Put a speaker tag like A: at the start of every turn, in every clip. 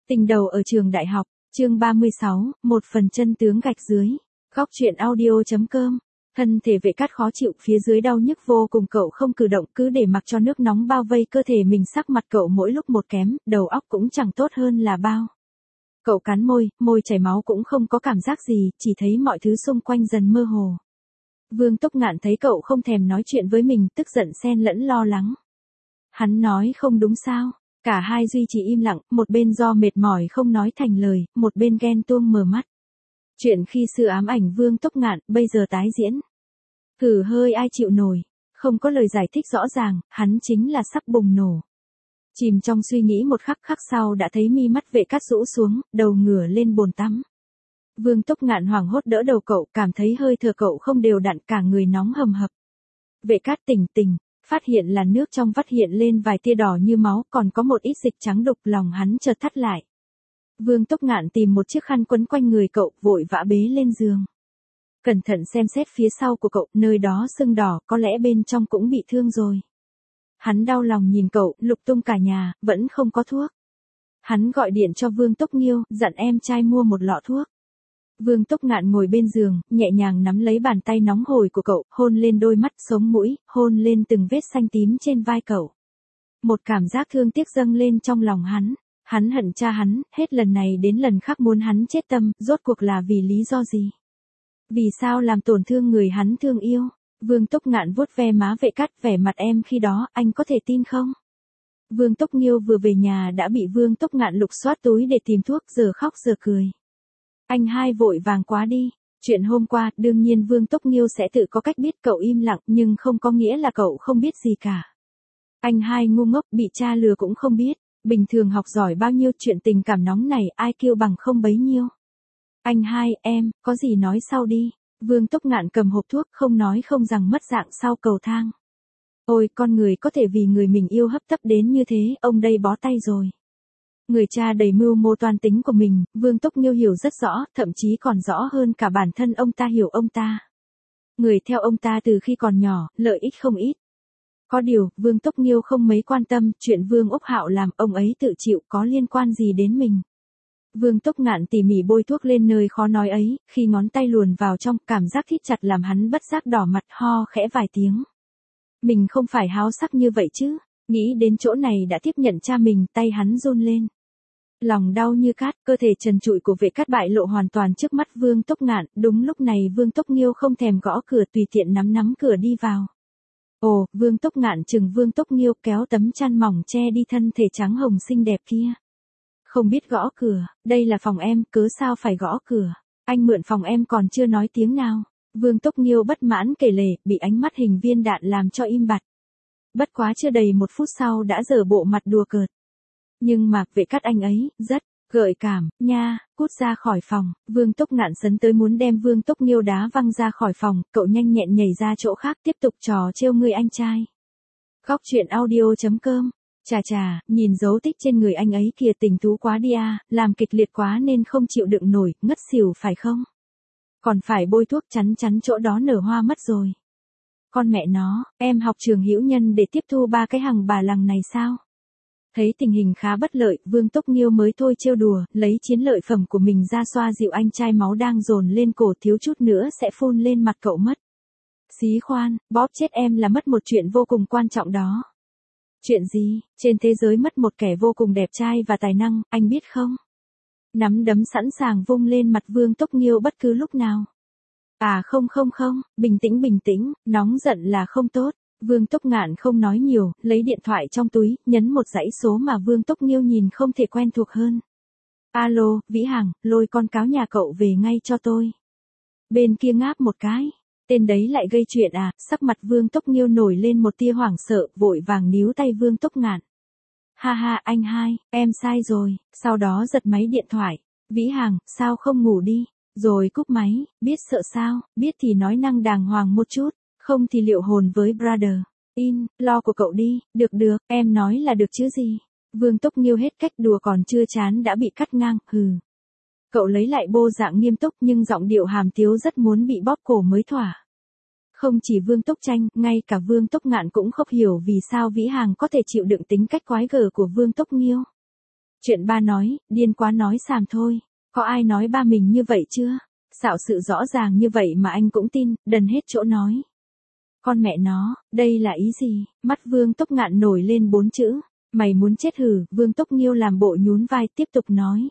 A: Tình đầu ở trường đại học, chương 36, một phần chân tướng gạch dưới. Góc truyện audio.com. Thân thể Vệ Cát khó chịu, phía dưới đau nhức vô cùng, cậu không cử động, cứ để mặc cho nước nóng bao vây cơ thể mình, sắc mặt cậu mỗi lúc một kém, đầu óc cũng chẳng tốt hơn là bao. Cậu cắn môi, môi chảy máu cũng không có cảm giác gì, chỉ thấy mọi thứ xung quanh dần mơ hồ. Vương Túc Ngạn thấy cậu không thèm nói chuyện với mình, tức giận xen lẫn lo lắng. Hắn nói không đúng sao? Cả hai duy trì im lặng, một bên do mệt mỏi không nói thành lời, một bên ghen tuông mờ mắt. Chuyện khi xưa ám ảnh Vương Túc Ngạn, bây giờ tái diễn. Hử hơi ai chịu nổi. Không có lời giải thích rõ ràng, hắn chính là sắp bùng nổ. Chìm trong suy nghĩ một khắc sau đã thấy mi mắt Vệ Cát rũ xuống, đầu ngửa lên bồn tắm. Vương Túc Ngạn hoảng hốt đỡ đầu cậu, cảm thấy hơi thở cậu không đều đặn, cả người nóng hầm hập. Vệ Cát tỉnh, phát hiện là nước trong vắt hiện lên vài tia đỏ như máu, còn có một ít dịch trắng đục, lòng hắn chợt thắt lại. Vương Túc Ngạn tìm một chiếc khăn quấn quanh người cậu, vội vã bế lên giường. Cẩn thận xem xét phía sau của cậu, nơi đó sưng đỏ, có lẽ bên trong cũng bị thương rồi. Hắn đau lòng nhìn cậu, lục tung cả nhà, vẫn không có thuốc. Hắn gọi điện cho Vương Túc Nghiêu, dặn em trai mua một lọ thuốc. Vương Túc Ngạn ngồi bên giường, nhẹ nhàng nắm lấy bàn tay nóng hổi của cậu, hôn lên đôi mắt, sống mũi, hôn lên từng vết xanh tím trên vai cậu. Một cảm giác thương tiếc dâng lên trong lòng hắn. Hắn hận cha hắn, hết lần này đến lần khác muốn hắn chết tâm, rốt cuộc là vì lý do gì? Vì sao làm tổn thương người hắn thương yêu? Vương Túc Ngạn vuốt ve má Vệ Cát, vẻ mặt em khi đó, anh có thể tin không? Vương Túc Nghiêu vừa về nhà đã bị Vương Túc Ngạn lục soát túi để tìm thuốc, giờ khóc giờ cười. Anh hai vội vàng quá đi. Chuyện hôm qua, đương nhiên Vương Túc Nghiêu sẽ tự có cách biết, cậu im lặng, nhưng không có nghĩa là cậu không biết gì cả. Anh hai ngu ngốc, bị cha lừa cũng không biết. Bình thường học giỏi bao nhiêu, chuyện tình cảm nóng này ai kêu bằng không bấy nhiêu. Anh hai, em, có gì nói sau đi. Vương Túc Ngạn cầm hộp thuốc, không nói không rằng mất dạng sau cầu thang. Ôi, con người có thể vì người mình yêu hấp tấp đến như thế, ông đây bó tay rồi. Người cha đầy mưu mô toan tính của mình, Vương Túc Nghiêu hiểu rất rõ, thậm chí còn rõ hơn cả bản thân ông ta hiểu ông ta. Người theo ông ta từ khi còn nhỏ, lợi ích không ít. Có điều, Vương Túc Nghiêu không mấy quan tâm, chuyện Vương Úc Hạo làm, ông ấy tự chịu, có liên quan gì đến mình. Vương Túc Ngạn tỉ mỉ bôi thuốc lên nơi khó nói ấy, khi ngón tay luồn vào trong, cảm giác thít chặt làm hắn bất giác đỏ mặt, ho khẽ vài tiếng. Mình không phải háo sắc như vậy chứ, nghĩ đến chỗ này đã tiếp nhận cha mình, tay hắn run lên. Lòng đau như cát, cơ thể trần trụi của Vệ Cát bại lộ hoàn toàn trước mắt Vương Túc Ngạn, đúng lúc này Vương Túc Nghiêu không thèm gõ cửa, tùy tiện nắm cửa đi vào. Ồ, Vương Túc Ngạn chừng Vương Túc Nghiêu, kéo tấm chăn mỏng che đi thân thể trắng hồng xinh đẹp kia. Không biết gõ cửa, đây là phòng em, cớ sao phải gõ cửa, anh mượn phòng em còn chưa nói tiếng nào. Vương Túc Nghiêu bất mãn kể lể, bị ánh mắt hình viên đạn làm cho im bặt. Bất quá chưa đầy một phút sau đã giở bộ mặt đùa cợt. Nhưng mà, Vệ Cát anh ấy, rất gợi cảm, nha, cút ra khỏi phòng. Vương Túc Ngạn sấn tới muốn đem Vương Túc Nghiêu đá văng ra khỏi phòng, cậu nhanh nhẹn nhảy ra chỗ khác, tiếp tục trò trêu người anh trai. Góc truyện audio.com. Chà, nhìn dấu tích trên người anh ấy kìa, tình tú quá đi à, làm kịch liệt quá nên không chịu đựng nổi, ngất xỉu phải không? Còn phải bôi thuốc, chắn chỗ đó nở hoa mất rồi. Con mẹ nó, em học trường Hữu Nhân để tiếp thu 3 cái hằng bà lằng này sao? Thấy tình hình khá bất lợi, Vương Túc Nghiêu mới thôi trêu đùa, lấy chiến lợi phẩm của mình ra xoa dịu anh trai, máu đang dồn lên cổ, thiếu chút nữa sẽ phun lên mặt cậu mất. Xí khoan, bóp chết em là mất một chuyện vô cùng quan trọng đó. Chuyện gì? Trên thế giới mất một kẻ vô cùng đẹp trai và tài năng, anh biết không? Nắm đấm sẵn sàng vung lên mặt Vương Túc Nghiêu bất cứ lúc nào. À không, bình tĩnh, nóng giận là không tốt. Vương Túc Ngạn không nói nhiều, lấy điện thoại trong túi, nhấn một dãy số mà Vương Túc Nghiêu nhìn không thể quen thuộc hơn. Alo, Vĩ Hằng, lôi con cáo nhà cậu về ngay cho tôi. Bên kia ngáp một cái. Tên đấy lại gây chuyện à? Sắc mặt Vương Túc Nghiêu nổi lên một tia hoảng sợ, vội vàng níu tay Vương Túc Ngạn. Ha, anh hai, em sai rồi, sau đó giật máy điện thoại. Vĩ Hằng, sao không ngủ đi? Rồi cúp máy, biết sợ sao, biết thì nói năng đàng hoàng một chút, không thì liệu hồn với brother. Lo của cậu đi, được, em nói là được chứ gì. Vương Túc Nghiêu hết cách đùa còn chưa chán đã bị cắt ngang, hừ. Cậu lấy lại bộ dạng nghiêm túc nhưng giọng điệu hàm tiếu rất muốn bị bóp cổ mới thỏa. Không chỉ Vương Túc Tranh, ngay cả Vương Túc Ngạn cũng không hiểu vì sao Vĩ Hằng có thể chịu đựng tính cách quái gở của Vương Túc Nghiêu. Chuyện ba nói, điên quá nói xàm thôi. Có ai nói ba mình như vậy chưa? Xạo sự rõ ràng như vậy mà anh cũng tin, đần hết chỗ nói. Con mẹ nó, đây là ý gì? Mắt Vương Tốc Ngạn nổi lên 4 chữ. Mày muốn chết hử? Vương Tốc Nghiêu làm bộ nhún vai tiếp tục nói.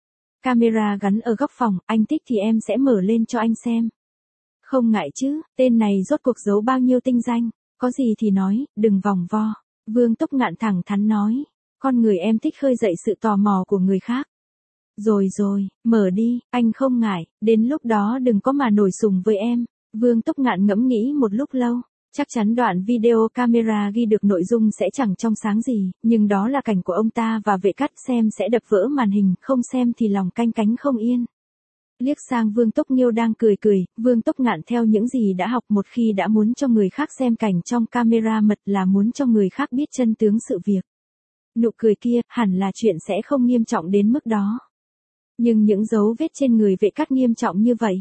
A: Camera gắn ở góc phòng, anh thích thì em sẽ mở lên cho anh xem. Không ngại chứ, tên này rốt cuộc giấu bao nhiêu tinh danh, có gì thì nói, đừng vòng vo. Vương Tốc Ngạn thẳng thắn nói, con người em thích khơi dậy sự tò mò của người khác. Rồi rồi, mở đi, anh không ngại, đến lúc đó đừng có mà nổi sùng với em. Vương Tốc Ngạn ngẫm nghĩ một lúc lâu, chắc chắn đoạn video camera ghi được nội dung sẽ chẳng trong sáng gì, nhưng đó là cảnh của ông ta và Vệ Cát, xem sẽ đập vỡ màn hình, không xem thì lòng canh cánh không yên. Liếc sang Vương Tốc Nghiêu đang cười cười, Vương Tốc Ngạn theo những gì đã học, một khi đã muốn cho người khác xem cảnh trong camera mật là muốn cho người khác biết chân tướng sự việc. Nụ cười kia, hẳn là chuyện sẽ không nghiêm trọng đến mức đó. Nhưng những dấu vết trên người Vệ Cát nghiêm trọng như vậy.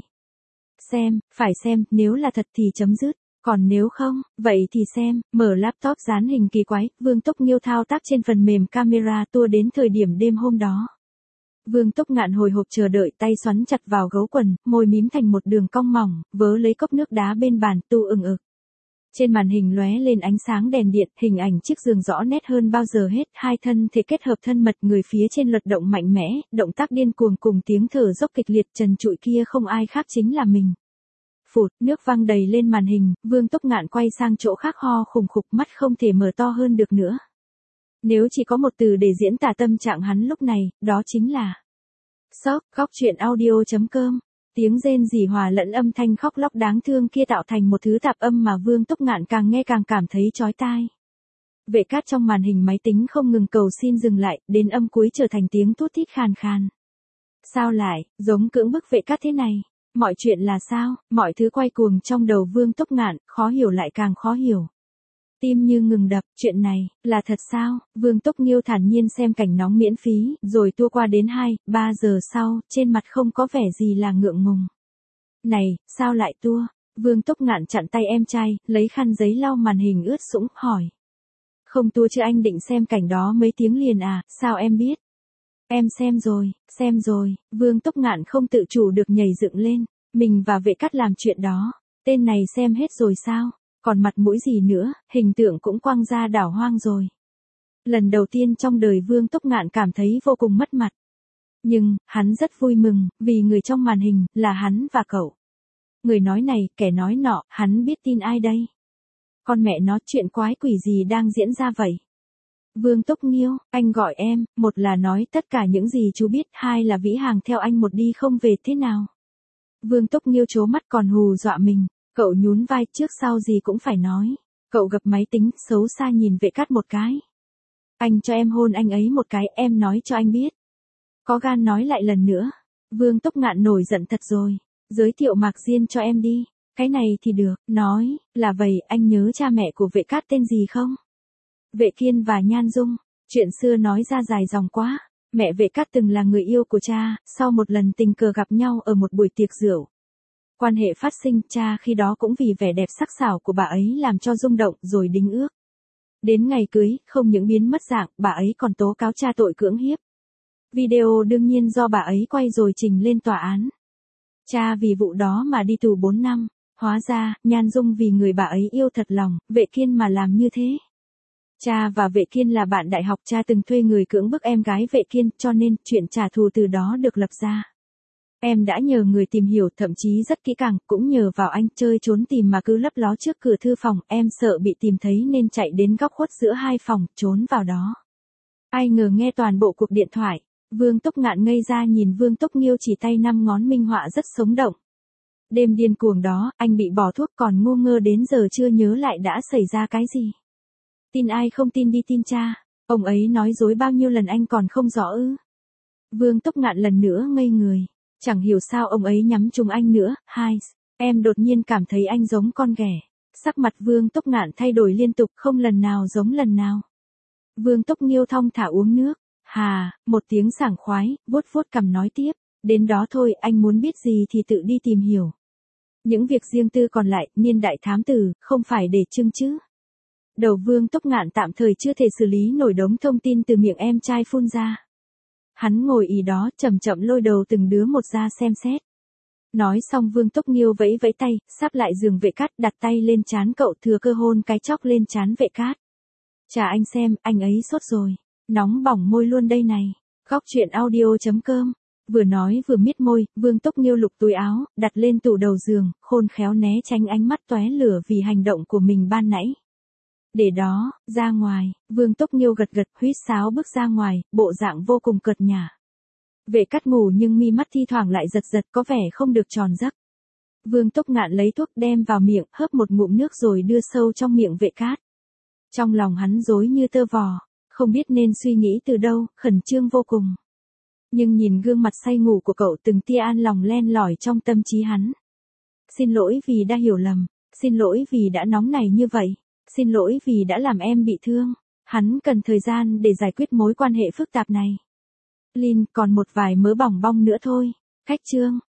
A: Xem, phải xem, nếu là thật thì chấm dứt, còn nếu không, vậy thì xem, mở laptop dán hình kỳ quái, Vương Tốc Nghiêu thao tác trên phần mềm camera tua đến thời điểm đêm hôm đó. Vương Tốc Ngạn hồi hộp chờ đợi, tay xoắn chặt vào gấu quần, môi mím thành một đường cong mỏng, vớ lấy cốc nước đá bên bàn, tu ừng ực. Trên màn hình lóe lên ánh sáng đèn điện, hình ảnh chiếc giường rõ nét hơn bao giờ hết, hai thân thể kết hợp thân mật, người phía trên luật động mạnh mẽ, động tác điên cuồng cùng tiếng thở dốc kịch liệt, trần trụi kia không ai khác chính là mình. Phụt, nước văng đầy lên màn hình, Vương Tốc Ngạn quay sang chỗ khác ho khủng khục, mắt không thể mở to hơn được nữa. Nếu chỉ có một từ để diễn tả tâm trạng hắn lúc này, đó chính là sốc. Góc truyện audio.com. Tiếng rên rỉ hòa lẫn âm thanh khóc lóc đáng thương kia tạo thành một thứ tạp âm mà Vương Tốc Ngạn càng nghe càng cảm thấy chói tai. Vệ Cát trong màn hình máy tính không ngừng cầu xin dừng lại, đến âm cuối trở thành tiếng thút thít khàn khàn. Sao lại, giống cưỡng bức Vệ Cát thế này? Mọi chuyện là sao? Mọi thứ quay cuồng trong đầu Vương Tốc Ngạn, khó hiểu lại càng khó hiểu. Tim như ngừng đập, chuyện này, là thật sao? Vương Tốc Nghiêu thản nhiên xem cảnh nóng miễn phí, rồi tua qua đến 2-3 giờ sau, trên mặt không có vẻ gì là ngượng ngùng. Này, sao lại tua? Vương Tốc Ngạn chặn tay em trai, lấy khăn giấy lau màn hình ướt sũng, hỏi. Không tua chứ, anh định xem cảnh đó mấy tiếng liền à, sao em biết? Em xem rồi, Vương Tốc Ngạn không tự chủ được nhảy dựng lên, mình và Vệ Cát làm chuyện đó, tên này xem hết rồi sao? Còn mặt mũi gì nữa, hình tượng cũng quăng ra đảo hoang rồi. Lần đầu tiên trong đời Vương Tốc Ngạn cảm thấy vô cùng mất mặt. Nhưng, hắn rất vui mừng, vì người trong màn hình, là hắn và cậu. Người nói này, kẻ nói nọ, hắn biết tin ai đây? Con mẹ nó, chuyện quái quỷ gì đang diễn ra vậy? Vương Tốc Nghiêu, anh gọi em, một là nói tất cả những gì chú biết, hai là vĩ hàng theo anh một đi không về thế nào? Vương Tốc Nghiêu trố mắt còn hù dọa mình. Cậu nhún vai, trước sau gì cũng phải nói. Cậu gập máy tính, xấu xa nhìn Vệ Cát một cái. Anh cho em hôn anh ấy một cái, em nói cho anh biết. Có gan nói lại lần nữa. Vương Tốc Ngạn nổi giận thật rồi. Giới thiệu Mạc Diên cho em đi. Cái này thì được, nói, là vậy, anh nhớ cha mẹ của Vệ Cát tên gì không? Vệ Kiên và Nhan Dung. Chuyện xưa nói ra dài dòng quá. Mẹ Vệ Cát từng là người yêu của cha, sau một lần tình cờ gặp nhau ở một buổi tiệc rượu. Quan hệ phát sinh, cha khi đó cũng vì vẻ đẹp sắc sảo của bà ấy làm cho rung động rồi đính ước. Đến ngày cưới, không những biến mất dạng, bà ấy còn tố cáo cha tội cưỡng hiếp. Video đương nhiên do bà ấy quay rồi trình lên tòa án. Cha vì vụ đó mà đi tù 4 năm, hóa ra, Nhan Dung vì người bà ấy yêu thật lòng, Vệ Kiên mà làm như thế. Cha và Vệ Kiên là bạn đại học, cha từng thuê người cưỡng bức em gái Vệ Kiên, cho nên chuyện trả thù từ đó được lập ra. Em đã nhờ người tìm hiểu, thậm chí rất kỹ càng, cũng nhờ vào anh, chơi trốn tìm mà cứ lấp ló trước cửa thư phòng, em sợ bị tìm thấy nên chạy đến góc khuất giữa hai phòng, trốn vào đó. Ai ngờ nghe toàn bộ cuộc điện thoại, Vương Tốc Ngạn ngây ra nhìn Vương Tốc Nghiêu chỉ tay 5 ngón minh họa rất sống động. Đêm điên cuồng đó, anh bị bỏ thuốc còn ngu ngơ đến giờ chưa nhớ lại đã xảy ra cái gì. Tin ai không tin đi tin cha, ông ấy nói dối bao nhiêu lần anh còn không rõ ư. Vương Tốc Ngạn lần nữa ngây người. Chẳng hiểu sao ông ấy nhắm trúng anh nữa. Hai, em đột nhiên cảm thấy anh giống con ghẻ. Sắc mặt Vương Tốc Ngạn thay đổi liên tục, không lần nào giống lần nào. Vương Tốc Nghiêu thong thả uống nước. Hà, một tiếng sảng khoái, vuốt vuốt cằm nói tiếp. Đến đó thôi, anh muốn biết gì thì tự đi tìm hiểu. Những việc riêng tư còn lại, niên đại thám tử, không phải để trưng chứ. Đầu Vương Tốc Ngạn tạm thời chưa thể xử lý nổi đống thông tin từ miệng em trai phun ra. Hắn ngồi ì đó chậm chậm lôi đầu từng đứa một ra xem xét. Nói xong Vương Túc Nghiêu vẫy vẫy tay, sắp lại giường Vệ Cát đặt tay lên trán cậu thừa cơ hôn cái chóc lên trán Vệ Cát. Chà anh xem, anh ấy sốt rồi. Nóng bỏng môi luôn đây này. Góc truyện audio.com. Vừa nói vừa miết môi, Vương Túc Nghiêu lục túi áo, đặt lên tủ đầu giường, khôn khéo né tránh ánh mắt tóe lửa vì hành động của mình ban nãy. Để đó, ra ngoài, Vương Túc Nghiêu gật gật, huýt sáo bước ra ngoài, bộ dạng vô cùng cợt nhả. Vệ Cát ngủ nhưng mi mắt thi thoảng lại giật giật có vẻ không được tròn giấc. Vương Túc Ngạn lấy thuốc đem vào miệng, hớp một ngụm nước rồi đưa sâu trong miệng Vệ Cát. Trong lòng hắn rối như tơ vò, không biết nên suy nghĩ từ đâu, khẩn trương vô cùng. Nhưng nhìn gương mặt say ngủ của cậu từng tia an lòng len lỏi trong tâm trí hắn. Xin lỗi vì đã hiểu lầm, xin lỗi vì đã nóng này như vậy, xin lỗi vì đã làm em bị thương. Hắn cần thời gian để giải quyết mối quan hệ phức tạp này. Lin, còn một vài mớ bỏng bong nữa thôi. Khách trương,